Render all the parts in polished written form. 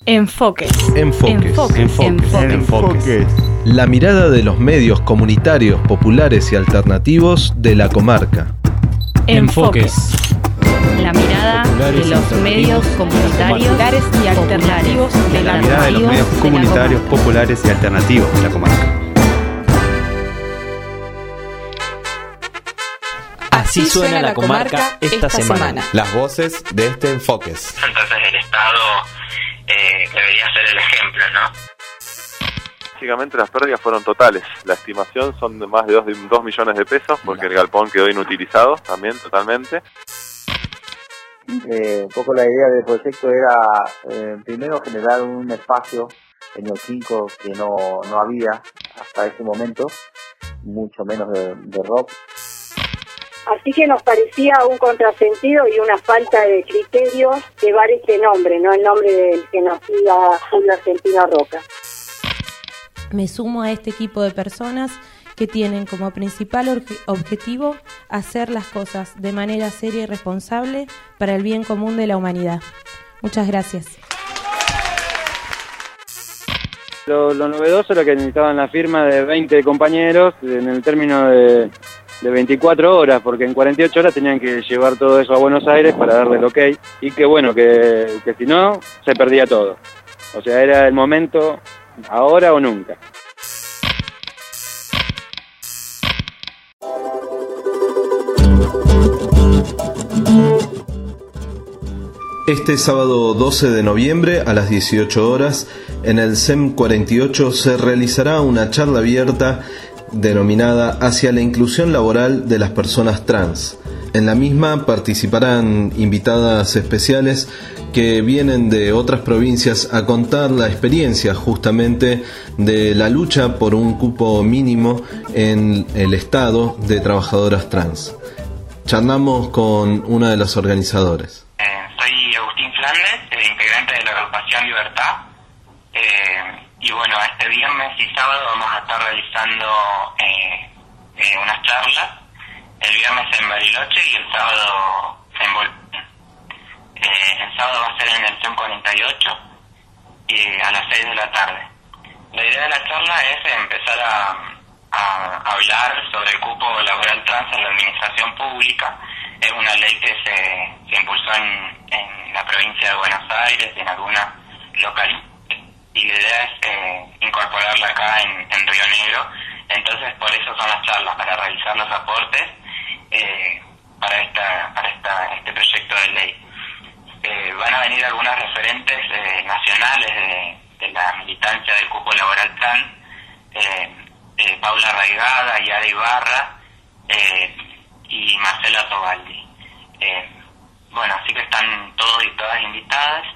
Enfoques. La mirada de los medios comunitarios, populares y alternativos de la comarca. Enfoques. La mirada de los medios comunitarios y alternativos de la comarca. La mirada de los medios comunitarios, populares y alternativos de la comarca. Así suena la comarca esta semana. Las voces de este Enfoques. Entonces el Estado debería ser el ejemplo, ¿no? Básicamente las pérdidas fueron totales. La estimación son de más de 2 millones de pesos, porque el galpón quedó inutilizado también totalmente. Un poco la idea del proyecto era primero generar un espacio en el 5 que no había hasta ese momento, mucho menos de rock. Así que nos parecía un contrasentido y una falta de criterios llevar este nombre, no el nombre del que nos iba Julio Argentino Roca. Me sumo a este equipo de personas que tienen como principal objetivo hacer las cosas de manera seria y responsable para el bien común de la humanidad. Muchas gracias. Lo novedoso era que necesitaban la firma de 20 compañeros en el término de 24 horas, porque en 48 horas tenían que llevar todo eso a Buenos Aires para darle el ok, y que bueno, que si no, se perdía todo. O sea, era el momento, ahora o nunca. Este sábado 12 de noviembre a las 18 horas en el CEM 48 se realizará una charla abierta denominada Hacia la inclusión laboral de las personas trans. En la misma participarán invitadas especiales que vienen de otras provincias a contar la experiencia justamente de la lucha por un cupo mínimo en el Estado de trabajadoras trans. Charlamos con una de los organizadores. Soy Agustín Flandes, integrante de la agrupación Libertad. Y bueno, este viernes y sábado vamos a estar realizando unas charlas. El viernes en Bariloche y el sábado en Bolivia. El sábado va a ser en el CEM 48 a las 6 de la tarde. La idea de la charla es empezar a hablar sobre el cupo laboral trans en la administración pública. Es una ley que se impulsó en la provincia de Buenos Aires y en algunas localidades. Y la idea es incorporarla acá en Río Negro. Entonces por eso son las charlas, para realizar los aportes para este proyecto de ley. Van a venir algunas referentes nacionales de la militancia del cupo laboral trans, Paula Raigada, Yara Ibarra y Marcela Tobaldi. Bueno, así que están todos y todas invitadas.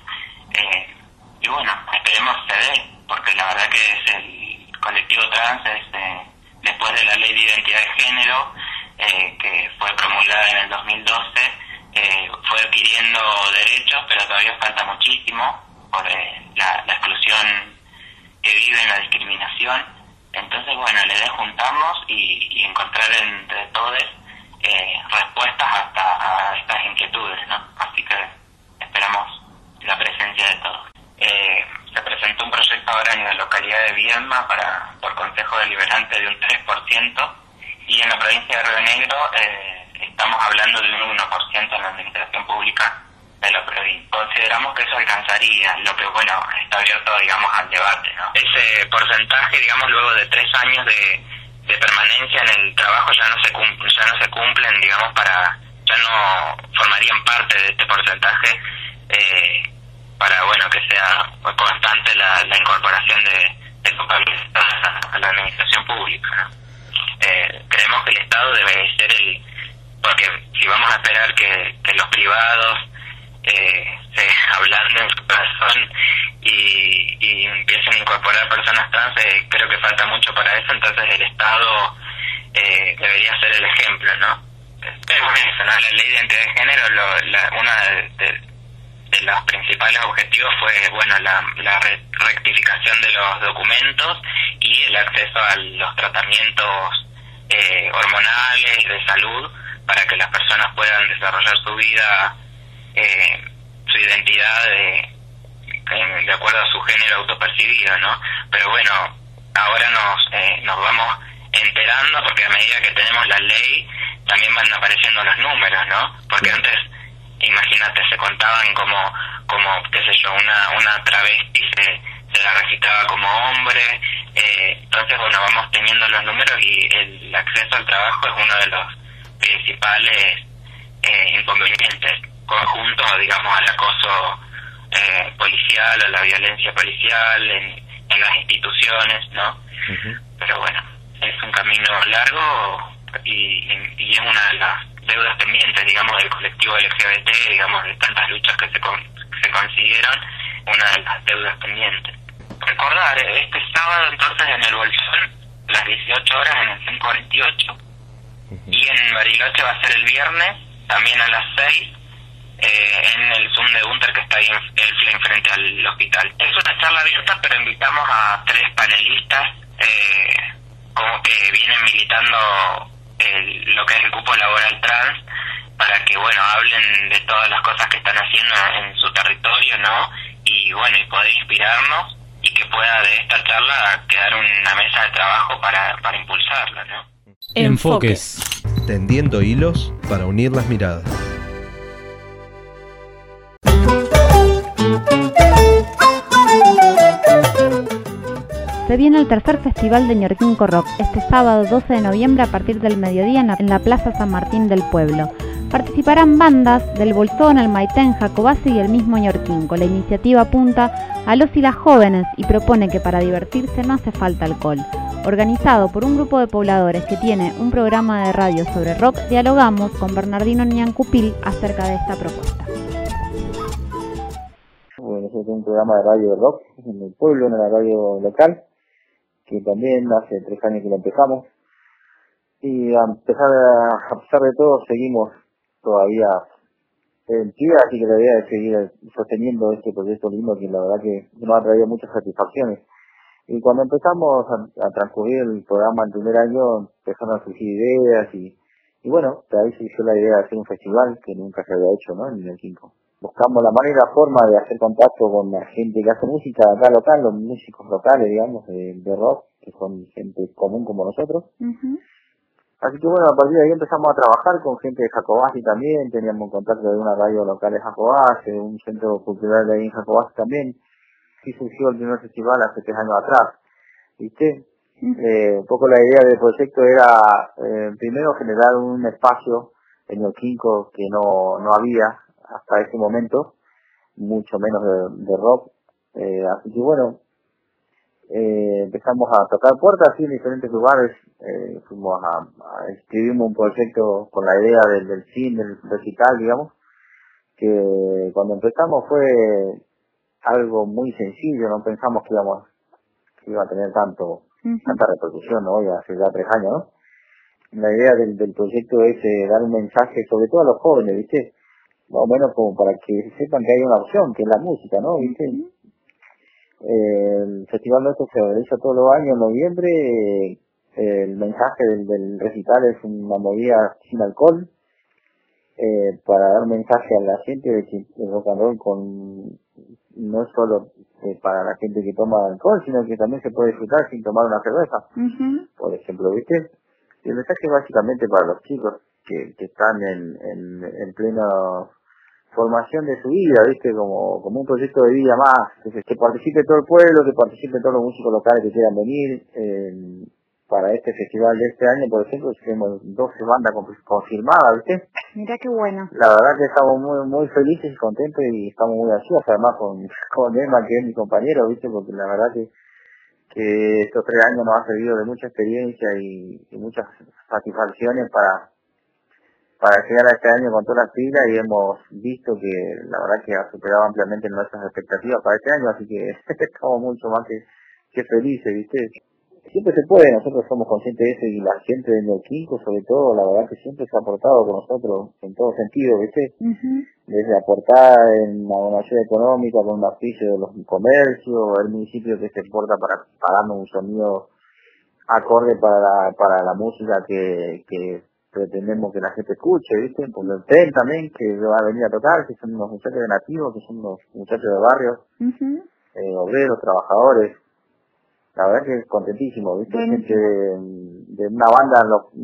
Y bueno, esperemos se dé, porque la verdad que es el colectivo trans, después de la ley de identidad de género, que fue promulgada en el 2012, fue adquiriendo derechos, pero todavía falta muchísimo por la exclusión que vive en la discriminación. Entonces, bueno, la idea es juntarnos y encontrar entre todos respuestas a estas inquietudes, ¿no? Así que esperamos la presencia de todos. Se presentó un proyecto ahora en la localidad de Viedma por Consejo Deliberante de un 3%, y en la provincia de Río Negro estamos hablando de un 1% en la administración pública de la provincia. Consideramos que eso alcanzaría, lo que bueno, está abierto, digamos, al debate, ¿no? Ese porcentaje, digamos, luego de 3 años de permanencia en el trabajo ya no se cumplen, digamos, ya no formarían parte de este porcentaje para, bueno, que sea constante la incorporación de compañeros a la administración pública, ¿no? Creemos que el Estado debe ser porque si vamos a esperar que los privados se ablanden su corazón y empiecen a incorporar personas trans, creo que falta mucho para eso. Entonces el Estado debería ser el ejemplo, ¿no? Pero eso, ¿no? La ley de identidad de género, una de los principales objetivos fue, bueno, la rectificación de los documentos y el acceso a los tratamientos hormonales de salud, para que las personas puedan desarrollar su vida, su identidad de acuerdo a su género autopercibido, ¿no? Pero bueno, ahora nos vamos enterando, porque a medida que tenemos la ley también van apareciendo los números, ¿no? Porque antes, imagínate, se contaban como qué sé yo, una travesti se la registraba como hombre, entonces bueno, vamos teniendo los números y el acceso al trabajo es uno de los principales inconvenientes, conjuntos, digamos, al acoso policial, a la violencia policial en las instituciones, ¿no? Pero bueno, es un camino largo y es una de las deudas pendientes, digamos, del colectivo LGBT, digamos, de tantas luchas que se consiguieron, una de las deudas pendientes. Recordar, este sábado entonces en el Bolsón, a las 18 horas en el CEM 48, y en Bariloche va a ser el viernes, también a las 6, en el Zoom de Gunter que está ahí enfrente al hospital. Es una charla abierta, pero invitamos a 3 panelistas como que vienen militando lo que es el cupo laboral trans, para que bueno, hablen de todas las cosas que están haciendo en su territorio, ¿no? Y bueno, y poder inspirarnos y que pueda de esta charla quedar una mesa de trabajo para impulsarla, ¿no? Enfoques. Tendiendo hilos para unir las miradas. Se viene el tercer festival de Ñorquinco Rock, este sábado 12 de noviembre a partir del mediodía en la Plaza San Martín del Pueblo. Participarán bandas del Bolsón, el Maitén, Jacobasi y el mismo Ñorquinco. La iniciativa apunta a los y las jóvenes y propone que para divertirse no hace falta alcohol. Organizado por un grupo de pobladores que tiene un programa de radio sobre rock, dialogamos con Bernardino Ñancupil acerca de esta propuesta. Bueno, nosotros tenemos un programa de radio de rock en el pueblo, en la radio local, que también hace 3 años que lo empezamos. Y a pesar de todo, seguimos todavía en pie, así que la idea es seguir sosteniendo este proyecto lindo que la verdad que nos ha traído muchas satisfacciones. Y cuando empezamos a transcurrir el programa el primer año, empezaron a surgir ideas y bueno, de ahí surgió la idea de hacer un festival que nunca se había hecho, ¿no? En el Quinco. Buscamos la manera, la forma de hacer contacto con la gente que hace música acá local, los músicos locales, digamos, de rock, que son gente común como nosotros. Así que bueno, a partir de ahí empezamos a trabajar con gente de Jacobasi también, teníamos contacto de una radio local de Jacobasi, de un centro cultural de ahí en Jacobasi también. Sí surgió el primer festival hace 3 años atrás, ¿viste? Un poco la idea del proyecto era, primero, generar un espacio en Ñorquinco que no había hasta ese momento, mucho menos de rock. Así que bueno, empezamos a tocar puertas en diferentes lugares, escribimos un proyecto con la idea del cine, del recital, digamos, que cuando empezamos fue algo muy sencillo, no pensamos que iba a tener tanta repercusión, ¿no? Ya hace ya 3 años, ¿no? La idea del proyecto es dar un mensaje, sobre todo a los jóvenes, ¿viste? Más o menos como para que sepan que hay una opción, que es la música, ¿no? ¿Viste? El festival nuestro se realiza todos los años en noviembre. El mensaje del recital es una movida sin alcohol, para dar mensaje a la gente de que el rock and roll no es solo para la gente que toma alcohol, sino que también se puede disfrutar sin tomar una cerveza, por ejemplo, ¿viste? Y el mensaje es básicamente para los chicos que están en plena formación de su vida, ¿viste? Como un proyecto de vida más, que participe todo el pueblo, que participen todos los músicos locales que quieran venir. Para este festival de este año, por ejemplo, tenemos 12 bandas confirmadas, ¿viste? Mira qué bueno. La verdad que estamos muy felices y contentos y estamos muy ansiosos, además con Emma, que es mi compañero, ¿viste? Porque la verdad que estos 3 años nos ha servido de mucha experiencia y muchas satisfacciones para llegar a este año con todas las pilas, y hemos visto que la verdad que ha superado ampliamente nuestras expectativas para este año, así que estamos mucho más que felices, ¿viste? Siempre se puede, nosotros somos conscientes de eso, y la gente de Ñorquinco sobre todo, la verdad que siempre se ha aportado con nosotros en todo sentido, ¿viste? Desde aportar en la donación económica, con un auspicio de los comercios, el municipio que se porta para darnos un sonido acorde para la música que pretendemos que la gente escuche, ¿viste? Por el TEN también, que va a venir a tocar, que son unos muchachos de nativos, que son unos muchachos de barrio. obreros, trabajadores. La verdad que contentísimo, ¿viste? Gente de una banda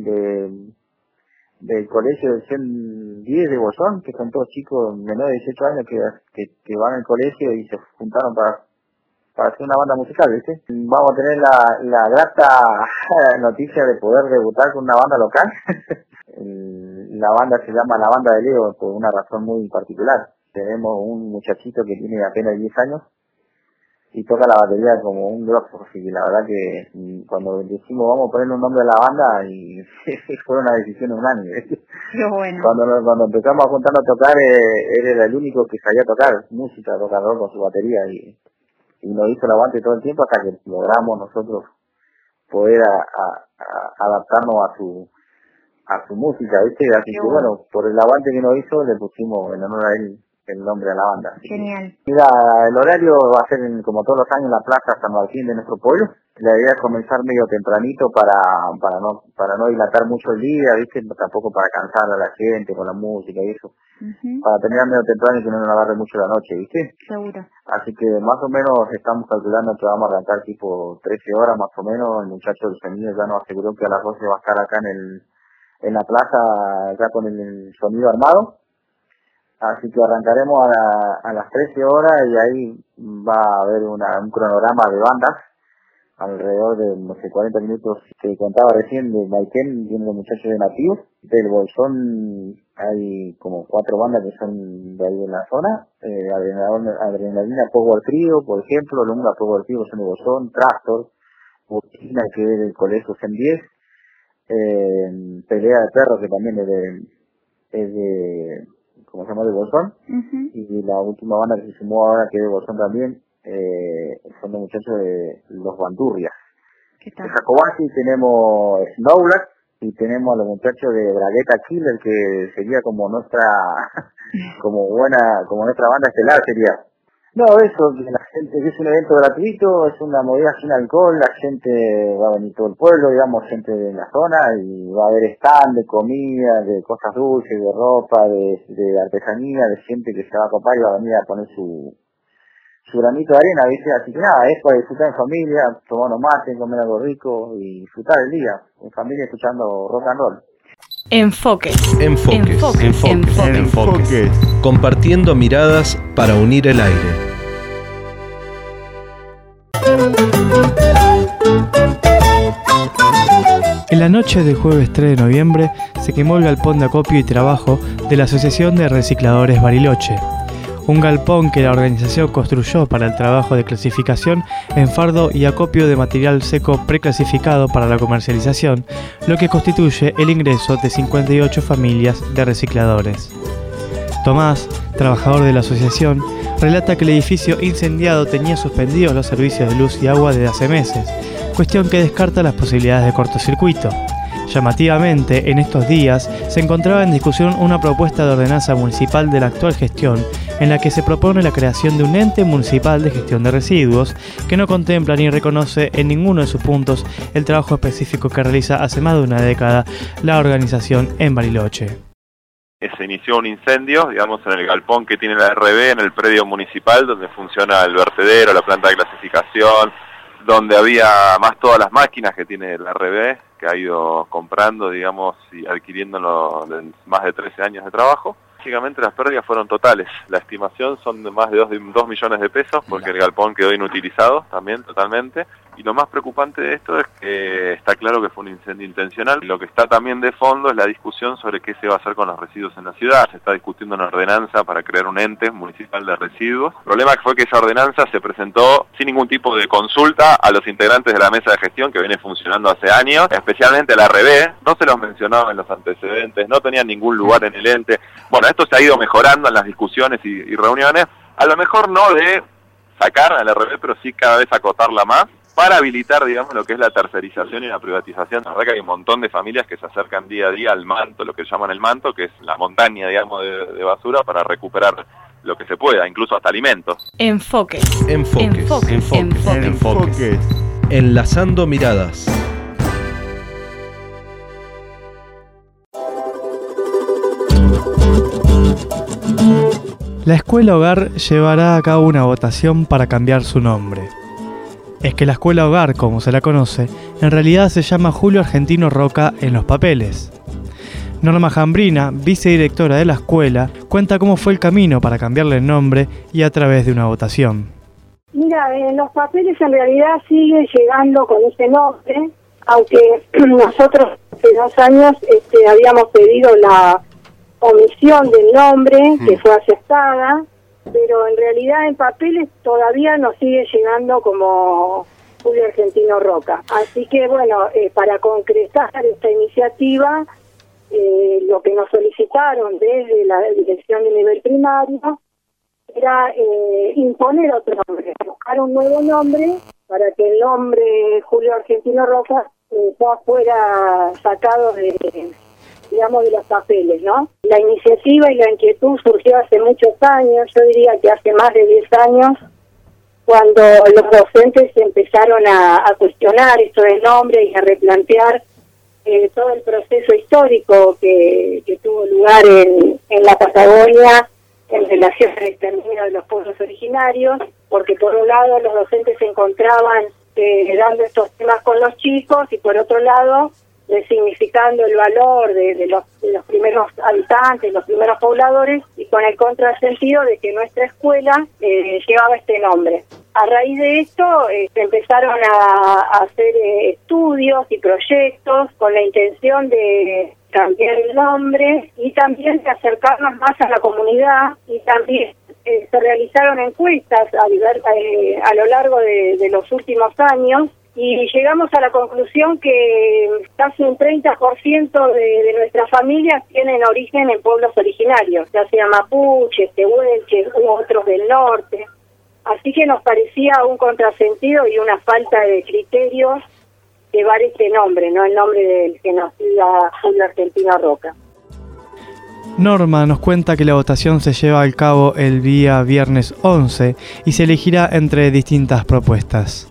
del colegio del 110 de Bolsón, que son todos chicos menores de 18 años que van al colegio y se juntaron para hacer una banda musical, ¿viste? Vamos a tener la grata noticia de poder debutar con una banda local. La banda se llama La Banda de Leo por una razón muy particular. Tenemos un muchachito que tiene apenas 10 años y toca la batería como un grosso, así que la verdad que cuando decimos vamos a ponerle un nombre a la banda, y fue una decisión unánime. Qué bueno. Cuando empezamos a juntarnos a tocar, él era el único que sabía tocar música, tocar rock con su batería, y nos hizo el aguante todo el tiempo hasta que logramos nosotros poder adaptarnos a su música, ¿viste? Así que bueno, por el aguante que nos hizo, le pusimos en honor a él el nombre a la banda. Genial. Mira, el horario va a ser como todos los años en la Plaza San Martín de nuestro pueblo. La idea es comenzar medio tempranito para no dilatar mucho el día, ¿viste? Tampoco para cansar a la gente con la música y eso. Para terminar medio temprano y que no nos agarre mucho la noche, ¿viste? Seguro. Así que más o menos estamos calculando que vamos a arrancar tipo 13 horas más o menos. El muchacho del sonido ya nos aseguró que a las 12 va a estar acá en la plaza, ya con el sonido armado. Así que arrancaremos a las 13 horas y ahí va a haber un cronograma de bandas, alrededor de, no sé, 40 minutos que contaba recién de Maitén, viendo los muchachos de Nativos. Del Bolsón hay como 4 bandas que son de ahí en la zona. Adrenalina Power Trio, por ejemplo, Lunga Power Trio son de Bolsón, Trastor, Burkina, que es del colegio 110, Pelea de Perros, que también es de ¿cómo se llama? De Bolsón. Y la última banda que se sumó ahora, que es de Bolsón también, son los muchachos de los Bandurrias. De Jacobasi tenemos Snowblack y tenemos a los muchachos de Bragueta Killer, que sería como nuestra nuestra banda estelar sería. No, eso, que la gente, que es un evento gratuito, es una movida sin alcohol, la gente va a venir todo el pueblo, digamos, gente de la zona, y va a haber stand de comida, de cosas dulces, de ropa, de artesanía, de gente que se va a copar y va a venir a poner su granito de arena, ¿viste? Así que nada, es para disfrutar en familia, tomar unos mates, comer algo rico y disfrutar el día, en familia escuchando rock and roll. Enfoques. Compartiendo miradas para unir el aire. En la noche del jueves 3 de noviembre se quemó el galpón de acopio y trabajo de la Asociación de Recicladores Bariloche. Un galpón que la organización construyó para el trabajo de clasificación en fardo y acopio de material seco preclasificado para la comercialización, lo que constituye el ingreso de 58 familias de recicladores. Tomás, trabajador de la asociación, relata que el edificio incendiado tenía suspendidos los servicios de luz y agua desde hace meses, cuestión que descarta las posibilidades de cortocircuito. Llamativamente, en estos días se encontraba en discusión una propuesta de ordenanza municipal de la actual gestión en la que se propone la creación de un ente municipal de gestión de residuos que no contempla ni reconoce en ninguno de sus puntos el trabajo específico que realiza hace más de una década la organización en Bariloche. Se inició un incendio, digamos, en el galpón que tiene la RB en el predio municipal donde funciona el vertedero, la planta de clasificación, donde había más todas las máquinas que tiene la RB, que ha ido comprando, digamos, y adquiriendo en más de 13 años de trabajo. Básicamente las pérdidas fueron totales. La estimación son de más de 2 millones de pesos, porque el galpón quedó inutilizado también totalmente. Y lo más preocupante de esto es que está claro que fue un incendio intencional. Lo que está también de fondo es la discusión sobre qué se va a hacer con los residuos en la ciudad. Se está discutiendo una ordenanza para crear un ente municipal de residuos. El problema fue que esa ordenanza se presentó sin ningún tipo de consulta a los integrantes de la mesa de gestión que viene funcionando hace años, especialmente la RB. No se los mencionaba en los antecedentes, no tenían ningún lugar en el ente. Bueno, esto se ha ido mejorando en las discusiones y reuniones. A lo mejor no de sacar a la RB, pero sí cada vez acotarla más, para habilitar, digamos, lo que es la tercerización y la privatización. La verdad que hay un montón de familias que se acercan día a día al manto, lo que llaman el manto, que es la montaña, digamos, de basura, para recuperar lo que se pueda, incluso hasta alimentos. Enfoques. Enlazando miradas. La Escuela Hogar llevará a cabo una votación para cambiar su nombre. Es que la Escuela Hogar, como se la conoce, en realidad se llama Julio Argentino Roca en los papeles. Norma Jambrina, vicedirectora de la escuela, cuenta cómo fue el camino para cambiarle el nombre y a través de una votación. Mira, en los papeles en realidad sigue llegando con ese nombre, aunque nosotros hace 2 años habíamos pedido la omisión del nombre, que fue aceptada, pero en realidad en papeles todavía nos sigue llegando como Julio Argentino Roca. Así que bueno, para concretar esta iniciativa, lo que nos solicitaron desde la dirección de nivel primario era imponer otro nombre, buscar un nuevo nombre para que el nombre Julio Argentino Roca ya fuera sacado de los papeles, ¿no? La iniciativa y la inquietud surgió hace muchos años, yo diría que hace más de 10 años, cuando los docentes empezaron a cuestionar esto del nombre y a replantear todo el proceso histórico que tuvo lugar en la Patagonia en relación al exterminio de los pueblos originarios, porque por un lado los docentes se encontraban dando estos temas con los chicos y por otro lado resignificando el valor de los primeros habitantes, los primeros pobladores, y con el contrasentido de que nuestra escuela llevaba este nombre. A raíz de esto se empezaron a hacer estudios y proyectos con la intención de cambiar el nombre y también de acercarnos más a la comunidad, y también se realizaron encuestas a lo largo de los últimos años, y llegamos a la conclusión que casi un 30% de nuestras familias tienen origen en pueblos originarios, ya sea mapuches, tehuelches u otros del norte. Así que nos parecía un contrasentido y una falta de criterios llevar este nombre, no el nombre del genocida Julio Argentino Roca. Norma nos cuenta que la votación se lleva a cabo el día viernes 11 y se elegirá entre distintas propuestas.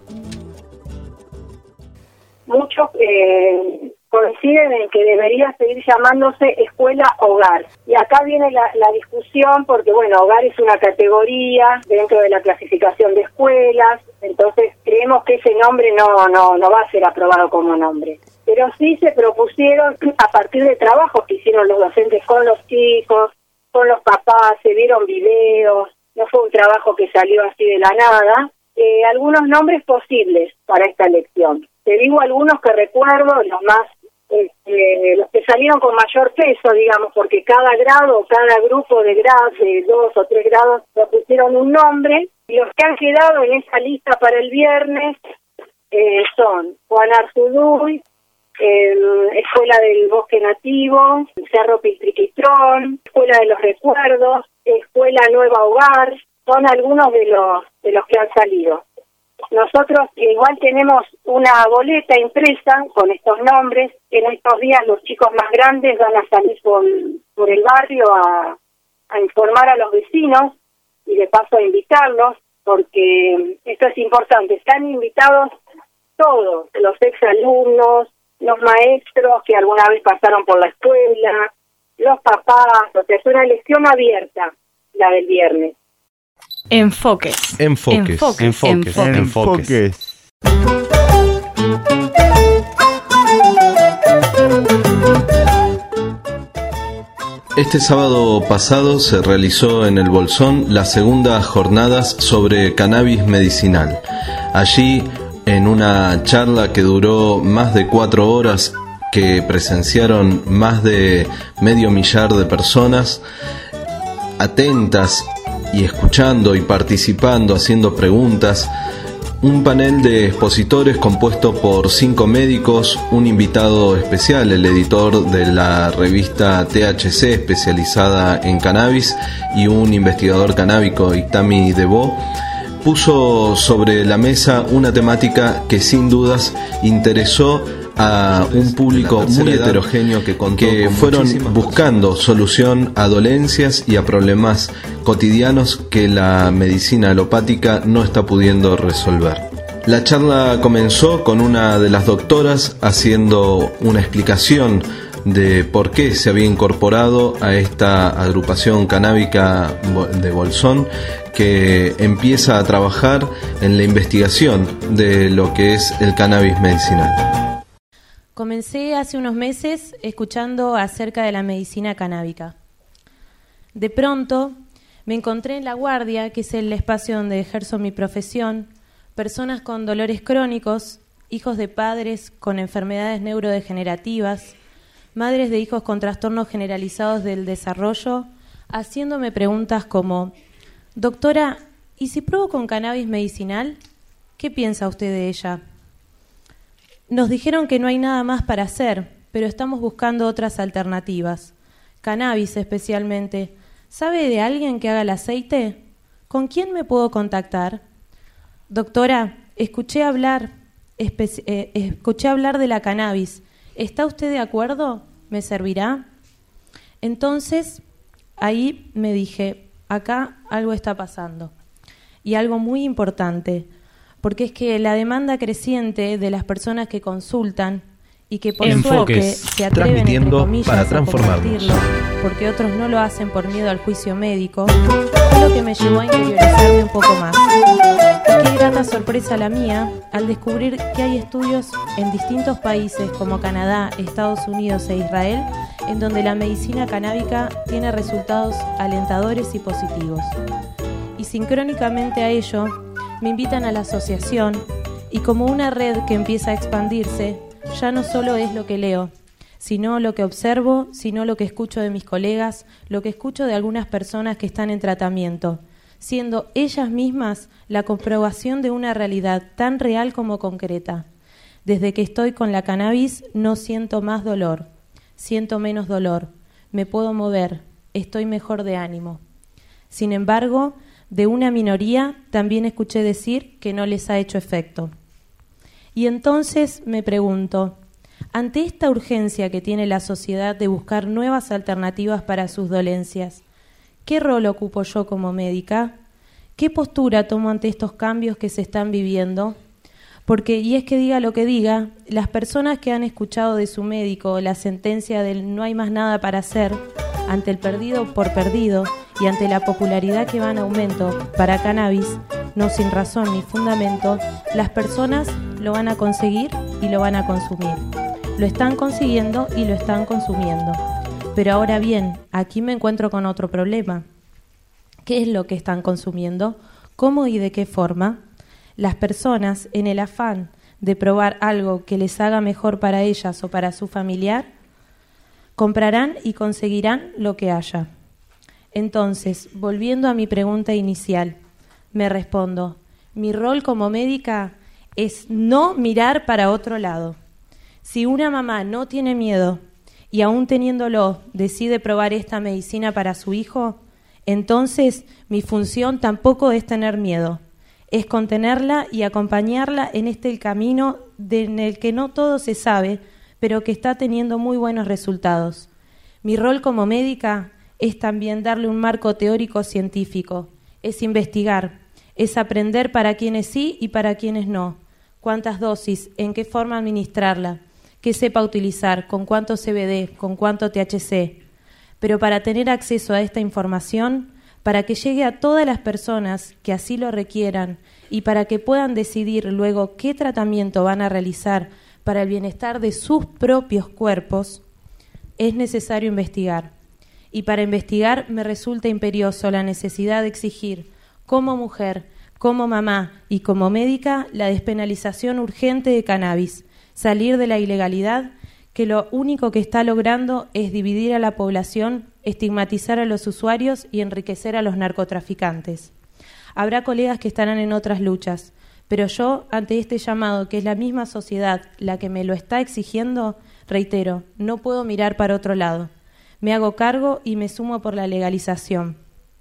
Muchos coinciden en que debería seguir llamándose Escuela Hogar. Y acá viene la discusión porque, bueno, hogar es una categoría dentro de la clasificación de escuelas, entonces creemos que ese nombre no va a ser aprobado como nombre. Pero sí se propusieron, a partir de trabajos que hicieron los docentes con los chicos, con los papás, se vieron videos, no fue un trabajo que salió así de la nada, algunos nombres posibles para esta elección. Te digo algunos que recuerdo, los que salieron con mayor peso, digamos, porque cada grado, cada grupo de grados, de 2 o 3 grados, propusieron un nombre, y los que han quedado en esa lista para el viernes son Juan Arzuduy, Escuela del Bosque Nativo, Cerro Piltriquitrón, Escuela de los Recuerdos, Escuela Nueva Hogar, son algunos de los que han salido. Nosotros igual tenemos una boleta impresa con estos nombres. En estos días los chicos más grandes van a salir por el barrio a informar a los vecinos y de paso a invitarlos, porque esto es importante. Están invitados todos, los exalumnos, los maestros que alguna vez pasaron por la escuela, los papás, o sea, es una elección abierta la del viernes. Enfoques. Este sábado pasado se realizó en el Bolsón las segundas jornadas sobre cannabis medicinal. Allí, en una charla que duró más de 4 horas, que presenciaron más de 500.000 de personas, atentas y escuchando y participando, haciendo preguntas, un panel de expositores compuesto por 5 médicos, un invitado especial, el editor de la revista THC especializada en cannabis, y un investigador canábico, Itami Debo, puso sobre la mesa una temática que sin dudas interesó a un público muy heterogéneo que fueron buscando solución a dolencias y a problemas cotidianos que la medicina alopática no está pudiendo resolver. La charla comenzó con una de las doctoras haciendo una explicación de por qué se había incorporado a esta agrupación canábica de Bolsón, que empieza a trabajar en la investigación de lo que es el cannabis medicinal. Comencé hace unos meses escuchando acerca de la medicina canábica. De pronto me encontré en La Guardia, que es el espacio donde ejerzo mi profesión, personas con dolores crónicos, hijos de padres con enfermedades neurodegenerativas, madres de hijos con trastornos generalizados del desarrollo, haciéndome preguntas como: doctora, ¿y si pruebo con cannabis medicinal? ¿Qué piensa usted de ella? Nos dijeron que no hay nada más para hacer, pero estamos buscando otras alternativas. Cannabis especialmente. ¿Sabe de alguien que haga el aceite? ¿Con quién me puedo contactar? Doctora, escuché hablar de la cannabis. ¿Está usted de acuerdo? ¿Me servirá? Entonces, ahí me dije, acá algo está pasando. Y algo muy importante, porque es que la demanda creciente de las personas que consultan y que por suerte se atreven, entre comillas, para a compartirlo, porque otros no lo hacen por miedo al juicio médico, fue lo que me llevó a interiorizarme un poco más. Y qué grata sorpresa la mía al descubrir que hay estudios en distintos países como Canadá, Estados Unidos e Israel, en donde la medicina canábica tiene resultados alentadores y positivos. Y sincrónicamente a ello, me invitan a la asociación, y como una red que empieza a expandirse, ya no solo es lo que leo, sino lo que observo, sino lo que escucho de mis colegas, lo que escucho de algunas personas que están en tratamiento, siendo ellas mismas la comprobación de una realidad tan real como concreta. Desde que estoy con la cannabis no siento más dolor, siento menos dolor, me puedo mover, estoy mejor de ánimo. Sin embargo, de una minoría también escuché decir que no les ha hecho efecto. Y entonces me pregunto, ante esta urgencia que tiene la sociedad de buscar nuevas alternativas para sus dolencias, ¿qué rol ocupo yo como médica? ¿Qué postura tomo ante estos cambios que se están viviendo? Porque, y es que diga lo que diga, las personas que han escuchado de su médico la sentencia del no hay más nada para hacer, ante el perdido por perdido y ante la popularidad que va en aumento para cannabis, no sin razón ni fundamento, las personas lo van a conseguir y lo van a consumir. Lo están consiguiendo y lo están consumiendo. Pero ahora bien, aquí me encuentro con otro problema. ¿Qué es lo que están consumiendo? ¿Cómo y de qué forma? Las personas, en el afán de probar algo que les haga mejor para ellas o para su familiar, comprarán y conseguirán lo que haya. Entonces, volviendo a mi pregunta inicial, me respondo, mi rol como médica es no mirar para otro lado. Si una mamá no tiene miedo y aún teniéndolo decide probar esta medicina para su hijo, entonces mi función tampoco es tener miedo, es contenerla y acompañarla en el camino en el que no todo se sabe, pero que está teniendo muy buenos resultados. Mi rol como médica es también darle un marco teórico científico, es investigar, es aprender para quienes sí y para quienes no, cuántas dosis, en qué forma administrarla, qué sepa utilizar, con cuánto CBD, con cuánto THC. Pero para tener acceso a esta información, para que llegue a todas las personas que así lo requieran y para que puedan decidir luego qué tratamiento van a realizar para el bienestar de sus propios cuerpos, es necesario investigar. Y para investigar me resulta imperioso la necesidad de exigir, como mujer, como mamá y como médica, la despenalización urgente de cannabis, salir de la ilegalidad, que lo único que está logrando es dividir a la población, estigmatizar a los usuarios y enriquecer a los narcotraficantes. Habrá colegas que estarán en otras luchas, pero yo, ante este llamado, que es la misma sociedad la que me lo está exigiendo, reitero, no puedo mirar para otro lado. Me hago cargo y me sumo por la legalización.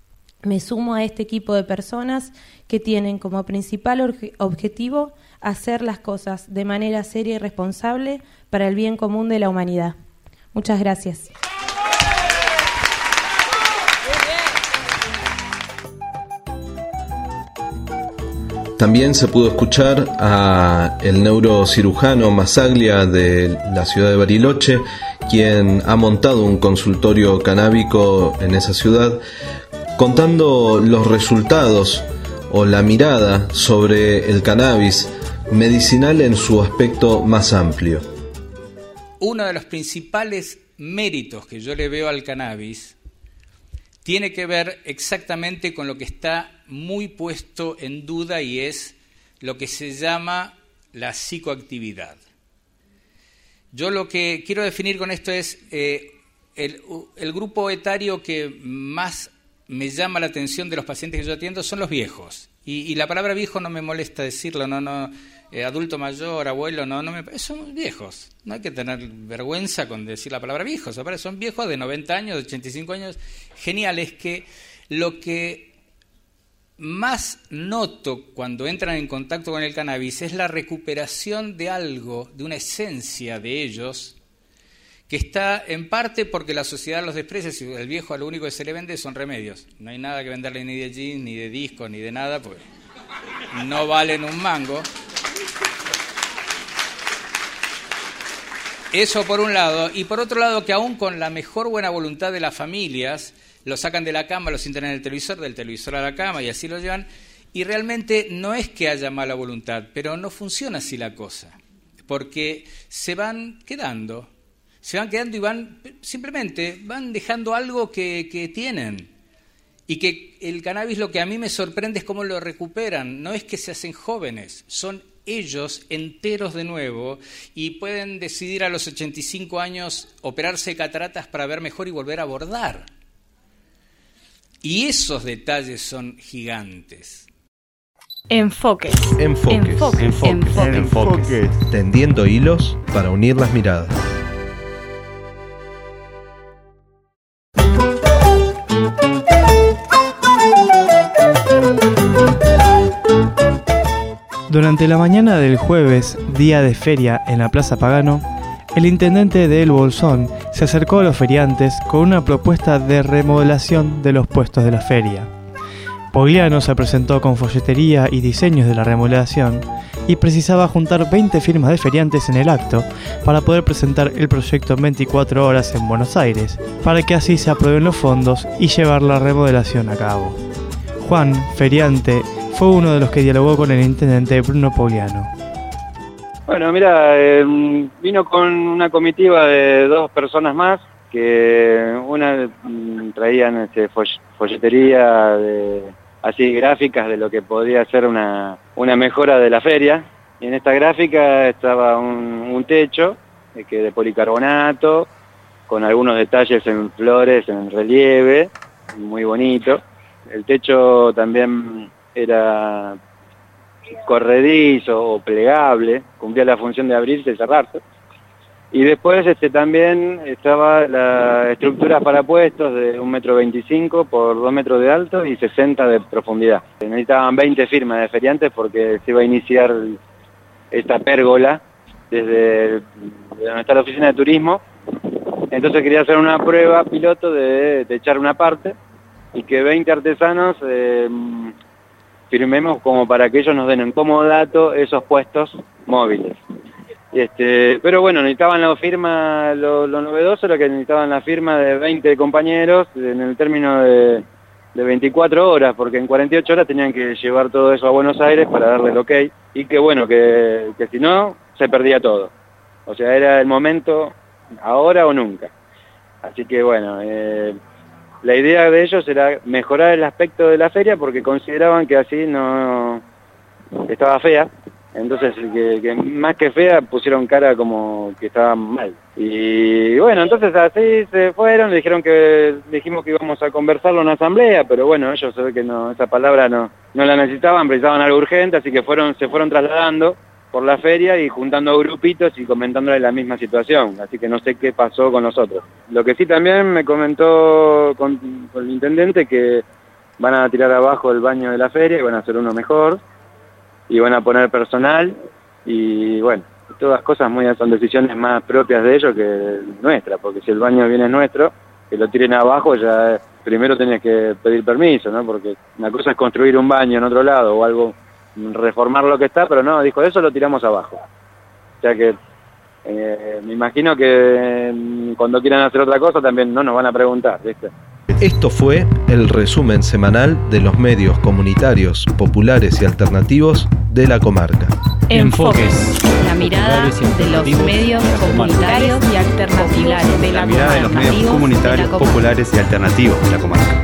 Me sumo a este equipo de personas que tienen como principal objetivo hacer las cosas de manera seria y responsable para el bien común de la humanidad. Muchas gracias. También se pudo escuchar a el neurocirujano Massaglia de la ciudad de Bariloche, quien ha montado un consultorio canábico en esa ciudad, contando los resultados o la mirada sobre el cannabis medicinal en su aspecto más amplio. Uno de los principales méritos que yo le veo al cannabis tiene que ver exactamente con lo que está muy puesto en duda, y es lo que se llama la psicoactividad. Yo lo que quiero definir con esto es el grupo etario que más me llama la atención de los pacientes que yo atiendo son los viejos. Y la palabra viejo no me molesta decirlo, adulto mayor, abuelo, son viejos. No hay que tener vergüenza con decir la palabra viejos. Son viejos de 90 años, de 85 años. Genial, es que lo que más noto cuando entran en contacto con el cannabis es la recuperación de algo, de una esencia de ellos, que está en parte porque la sociedad los desprecia. Si el viejo a lo único que se le vende son remedios. No hay nada que venderle ni de jeans, ni de discos, ni de nada, pues no valen un mango. Eso por un lado. Y por otro lado, que aún con la mejor buena voluntad de las familias, lo sacan de la cama, lo sientan en el televisor, del televisor a la cama, y así lo llevan. Y realmente no es que haya mala voluntad, pero no funciona así la cosa. Porque se van quedando y van dejando algo que tienen. Y que el cannabis, lo que a mí me sorprende es cómo lo recuperan. No es que se hacen jóvenes, son ellos enteros de nuevo, y pueden decidir a los 85 años operarse de cataratas para ver mejor y volver a bordar. Y esos detalles son gigantes. Enfoques. Tendiendo hilos para unir las miradas. Durante la mañana del jueves, día de feria en la Plaza Pagano, el intendente de El Bolsón se acercó a los feriantes con una propuesta de remodelación de los puestos de la feria. Pogliano se presentó con folletería y diseños de la remodelación y precisaba juntar 20 firmas de feriantes en el acto para poder presentar el proyecto en 24 horas en Buenos Aires, para que así se aprueben los fondos y llevar la remodelación a cabo. Juan, feriante, fue uno de los que dialogó con el intendente Bruno Pogliano. Bueno, mira, vino con una comitiva de 2 personas más, que una traían folletería así gráficas de lo que podría ser una mejora de la feria. Y en esta gráfica estaba un techo de policarbonato, con algunos detalles en flores, en relieve, muy bonito. El techo también era corredizo o plegable, cumplía la función de abrirse y cerrarse. Y después también estaba la estructura para puestos de 1,25 m por 2 metros de alto y 60 de profundidad. Necesitaban 20 firmas de feriantes porque se iba a iniciar esta pérgola desde donde está la oficina de turismo. Entonces quería hacer una prueba piloto de echar una parte y que 20 artesanos firmemos como para que ellos nos den en cómodo dato esos puestos móviles. Pero bueno, necesitaban la firma, lo novedoso era que necesitaban la firma de 20 compañeros en el término de 24 horas, porque en 48 horas tenían que llevar todo eso a Buenos Aires para darle el ok, y que bueno, que si no, se perdía todo. O sea, era el momento, ahora o nunca. Así que bueno, la idea de ellos era mejorar el aspecto de la feria porque consideraban que así no estaba fea. Entonces, que más que fea, pusieron cara como que estaba mal. Y bueno, entonces así se fueron, dijimos que íbamos a conversarlo en una asamblea, pero bueno, ellos se ve que no, esa palabra no la necesitaban, precisaban algo urgente, así que se fueron trasladando por la feria y juntando grupitos y comentándole la misma situación, así que no sé qué pasó con nosotros. Lo que sí también me comentó con el intendente que van a tirar abajo el baño de la feria y van a hacer uno mejor, y van a poner personal, y bueno, todas cosas son decisiones más propias de ellos que nuestras, porque si el baño viene nuestro, que lo tiren abajo, ya primero tenés que pedir permiso, ¿no? Porque una cosa es construir un baño en otro lado o algo, reformar lo que está, pero no, dijo, eso lo tiramos abajo. O sea que Me imagino que cuando quieran hacer otra cosa también no nos van a preguntar, ¿viste? Esto fue el resumen semanal de los medios comunitarios, populares y alternativos de la comarca. Enfoques. La mirada de los medios comunitarios y alternativos de la comarca. La mirada de los medios comunitarios, populares y alternativos de la comarca.